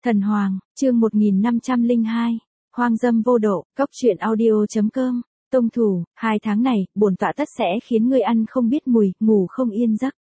Thần Hoàng, chương 1502, Hoang dâm vô độ, cốc truyện audio.com, Tông thủ, 2 tháng này, bổn tọa tất sẽ khiến ngươi ăn không biết mùi, ngủ không yên giấc.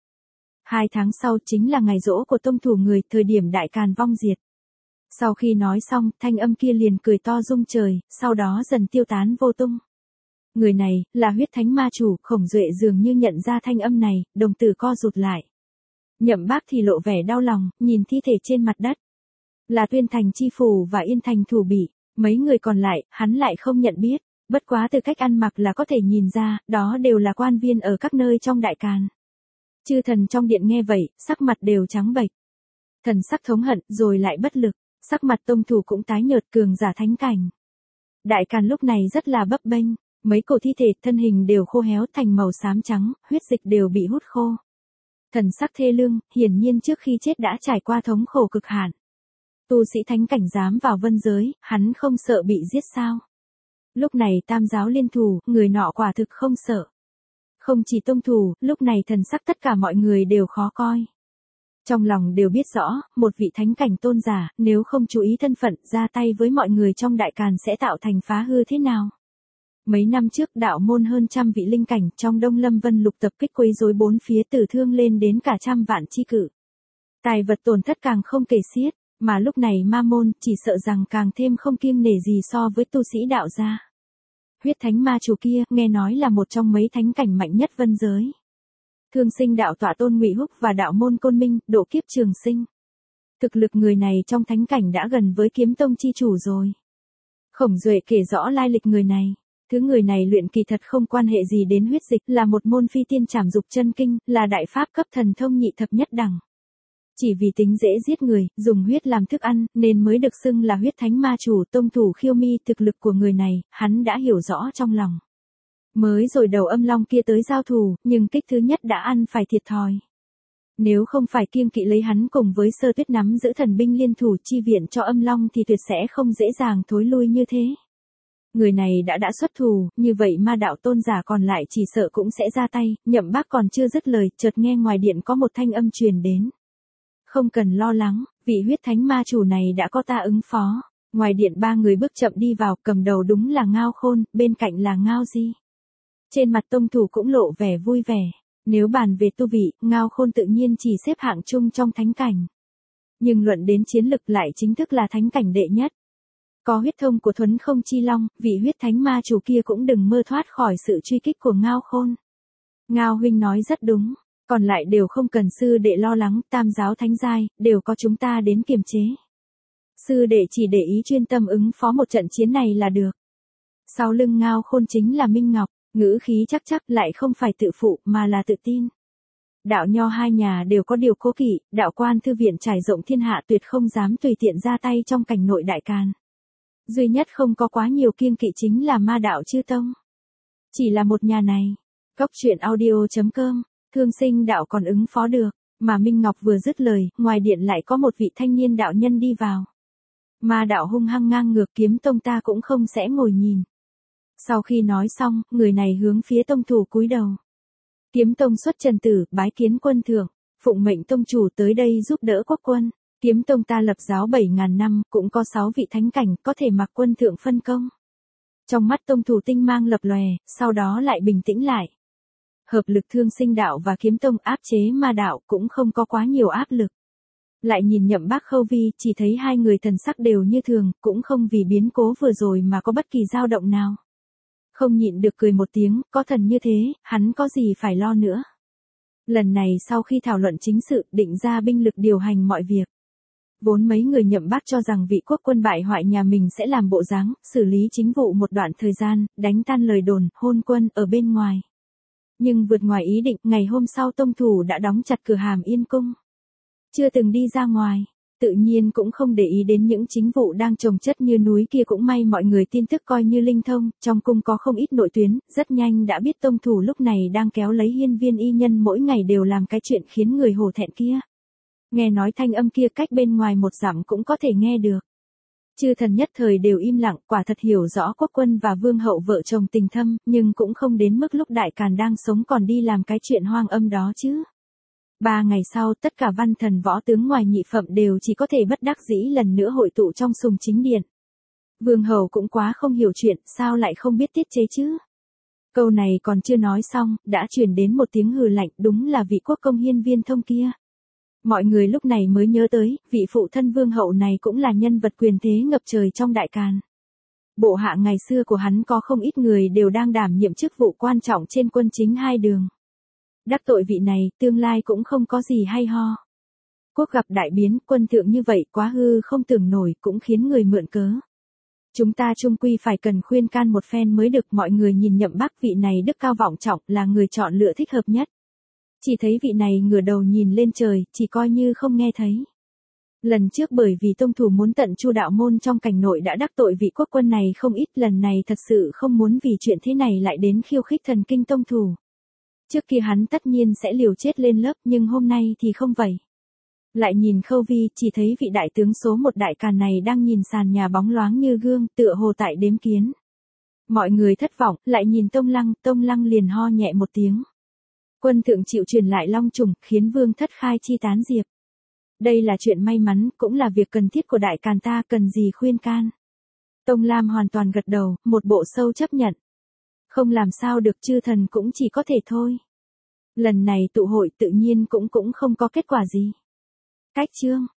2 tháng sau chính là ngày giỗ của tông thủ người, thời điểm đại càn vong diệt. Sau khi nói xong, thanh âm kia liền cười to rung trời, sau đó dần tiêu tán vô tung. Người này, là huyết thánh ma chủ, Khổng Duệ dường như nhận ra thanh âm này, đồng tử co rụt lại. Nhậm Bác thì lộ vẻ đau lòng, nhìn thi thể trên mặt đất. Là Tuyên Thành chi phủ và Yên Thành thủ bị, mấy người còn lại, hắn lại không nhận biết, bất quá từ cách ăn mặc là có thể nhìn ra, đó đều là quan viên ở các nơi trong đại càn. Chư thần trong điện nghe vậy, sắc mặt đều trắng bệch. Thần sắc thống hận, rồi lại bất lực, sắc mặt tông thủ cũng tái nhợt, cường giả thánh cảnh. Đại càn lúc này rất là bấp bênh, mấy cổ thi thể, thân hình đều khô héo thành màu xám trắng, huyết dịch đều bị hút khô. Thần sắc thê lương, hiển nhiên trước khi chết đã trải qua thống khổ cực hạn. Tu sĩ thánh cảnh dám vào vân giới, hắn không sợ bị giết sao? Lúc này tam giáo liên thủ, người nọ quả thực không sợ. Không chỉ tông thủ, lúc này thần sắc tất cả mọi người đều khó coi. Trong lòng đều biết rõ, một vị thánh cảnh tôn giả, nếu không chú ý thân phận, ra tay với mọi người trong đại càn sẽ tạo thành phá hư thế nào? Mấy năm trước đạo môn hơn trăm vị linh cảnh trong Đông Lâm Vân Lục tập kích quấy rối bốn phía, tử thương lên đến cả trăm vạn chi cự. Tài vật tổn thất càng không kể xiết, mà lúc này ma môn chỉ sợ rằng càng thêm không kiêng nể gì so với tu sĩ đạo gia. Huyết thánh ma chủ kia, nghe nói là một trong mấy thánh cảnh mạnh nhất vân giới. Thương sinh đạo tọa Tôn Ngụy Húc và đạo môn Côn Minh, độ kiếp trường sinh. Thực lực người này trong thánh cảnh đã gần với kiếm tông chi chủ rồi. Khổng Duệ kể rõ lai lịch người này. Thứ người này luyện kỳ thật không quan hệ gì đến huyết dịch, là một môn phi tiên trảm dục chân kinh, là đại pháp cấp thần thông nhị thập nhất đẳng. Chỉ vì tính dễ giết người, dùng huyết làm thức ăn, nên mới được xưng là huyết thánh ma chủ. Tông thủ Khiêu Mi, thực lực của người này, hắn đã hiểu rõ trong lòng. Mới rồi đầu âm long kia tới giao thủ, nhưng kích thứ nhất đã ăn phải thiệt thòi. Nếu không phải kiêng kỵ lấy hắn cùng với Sơ Tuyết nắm giữ thần binh liên thủ chi viện cho âm long thì tuyệt sẽ không dễ dàng thối lui như thế. Người này đã xuất thủ, như vậy ma đạo tôn giả còn lại chỉ sợ cũng sẽ ra tay. Nhậm Bác còn chưa dứt lời, chợt nghe ngoài điện có một thanh âm truyền đến. Không cần lo lắng, vị huyết thánh ma chủ này đã có ta ứng phó. Ngoài điện 3 người bước chậm đi vào, cầm đầu đúng là Ngao Khôn, bên cạnh là Ngao Di. Trên mặt tông thủ cũng lộ vẻ vui vẻ. Nếu bàn về tu vị, Ngao Khôn tự nhiên chỉ xếp hạng chung trong thánh cảnh. Nhưng luận đến chiến lực lại chính thức là thánh cảnh đệ nhất. Có huyết thông của Thuấn Không Chi Long, vị huyết thánh ma chủ kia cũng đừng mơ thoát khỏi sự truy kích của Ngao Khôn. Ngao huynh nói rất đúng, còn lại đều không cần sư đệ lo lắng, tam giáo thánh giai, đều có chúng ta đến kiềm chế. Sư đệ chỉ để ý chuyên tâm ứng phó một trận chiến này là được. Sau lưng Ngao Khôn chính là Minh Ngọc, ngữ khí chắc lại không phải tự phụ mà là tự tin. Đạo nho hai nhà đều có điều cố kỵ, đạo quan thư viện trải rộng thiên hạ tuyệt không dám tùy tiện ra tay trong cảnh nội đại càn. Duy nhất không có quá nhiều kiêng kỵ chính là ma đạo chư tông. Chỉ là một nhà này. Cốc truyện audio.com, thương sinh đạo còn ứng phó được, mà Minh Ngọc vừa dứt lời, ngoài điện lại có một vị thanh niên đạo nhân đi vào. Ma đạo hung hăng ngang ngược, kiếm tông ta cũng không sẽ ngồi nhìn. Sau khi nói xong, người này hướng phía tông thủ cúi đầu. Kiếm tông xuất trần tử, bái kiến quân thượng, phụng mệnh tông chủ tới đây giúp đỡ quốc quân. Kiếm tông ta lập giáo 7.000 năm, cũng có 6 vị thánh cảnh, có thể mặc quân thượng phân công. Trong mắt tông thủ tinh mang lập lòe, sau đó lại bình tĩnh lại. Hợp lực thương sinh đạo và kiếm tông áp chế ma đạo cũng không có quá nhiều áp lực. Lại nhìn Nhậm Bác Khâu Vi, chỉ thấy hai người thần sắc đều như thường, cũng không vì biến cố vừa rồi mà có bất kỳ dao động nào. Không nhịn được cười một tiếng, có thần như thế, hắn có gì phải lo nữa. Lần này sau khi thảo luận chính sự, định ra binh lực điều hành mọi việc. Vốn mấy người Nhậm Bác cho rằng vị quốc quân bại hoại nhà mình sẽ làm bộ dáng, xử lý chính vụ một đoạn thời gian, đánh tan lời đồn, hôn quân ở bên ngoài. Nhưng vượt ngoài ý định, ngày hôm sau tông thủ đã đóng chặt cửa Hàm Yên Cung. Chưa từng đi ra ngoài, tự nhiên cũng không để ý đến những chính vụ đang chồng chất như núi kia, cũng may mọi người tin tức coi như linh thông, trong cung có không ít nội tuyến, rất nhanh đã biết tông thủ lúc này đang kéo lấy hiên viên y nhân mỗi ngày đều làm cái chuyện khiến người hổ thẹn kia. Nghe nói thanh âm kia cách bên ngoài 1 dặm cũng có thể nghe được. Chư thần nhất thời đều im lặng, quả thật hiểu rõ quốc quân và vương hậu vợ chồng tình thâm, nhưng cũng không đến mức lúc đại càn đang sống còn đi làm cái chuyện hoang âm đó chứ. 3 ngày sau tất cả văn thần võ tướng ngoài nhị phẩm đều chỉ có thể bất đắc dĩ lần nữa hội tụ trong sùng chính điện. Vương hầu cũng quá không hiểu chuyện, sao lại không biết tiết chế chứ? Câu này còn chưa nói xong, đã truyền đến một tiếng hừ lạnh, đúng là vị quốc công hiên viên thông kia. Mọi người lúc này mới nhớ tới, vị phụ thân vương hậu này cũng là nhân vật quyền thế ngập trời trong đại càn. Bộ hạ ngày xưa của hắn có không ít người đều đang đảm nhiệm chức vụ quan trọng trên quân chính hai đường. Đắc tội vị này, tương lai cũng không có gì hay ho. Quốc gặp đại biến, quân thượng như vậy quá hư không tưởng nổi, cũng khiến người mượn cớ. Chúng ta chung quy phải cần khuyên can một phen mới được. Mọi người nhìn Nhậm Bắc vị này đức cao vọng trọng, là người chọn lựa thích hợp nhất. Chỉ thấy vị này ngửa đầu nhìn lên trời, chỉ coi như không nghe thấy. Lần trước bởi vì tông thủ muốn tận chu đạo môn trong cảnh nội đã đắc tội vị quốc quân này không ít, lần này thật sự không muốn vì chuyện thế này lại đến khiêu khích thần kinh tông thủ. Trước kia hắn tất nhiên sẽ liều chết lên lớp, nhưng hôm nay thì không vậy. Lại nhìn Khâu Vi, chỉ thấy vị đại tướng số 1 đại càn này đang nhìn sàn nhà bóng loáng như gương, tựa hồ tại đếm kiến. Mọi người thất vọng, lại nhìn Tông Lăng liền ho nhẹ một tiếng. Quân thượng chịu truyền lại long trùng, khiến vương thất khai chi tán diệp. Đây là chuyện may mắn, cũng là việc cần thiết của đại càn ta, cần gì khuyên can. Tông Lam hoàn toàn gật đầu, một bộ sâu chấp nhận. Không làm sao được, chư thần cũng chỉ có thể thôi. Lần này tụ hội tự nhiên cũng không có kết quả gì. Cách chương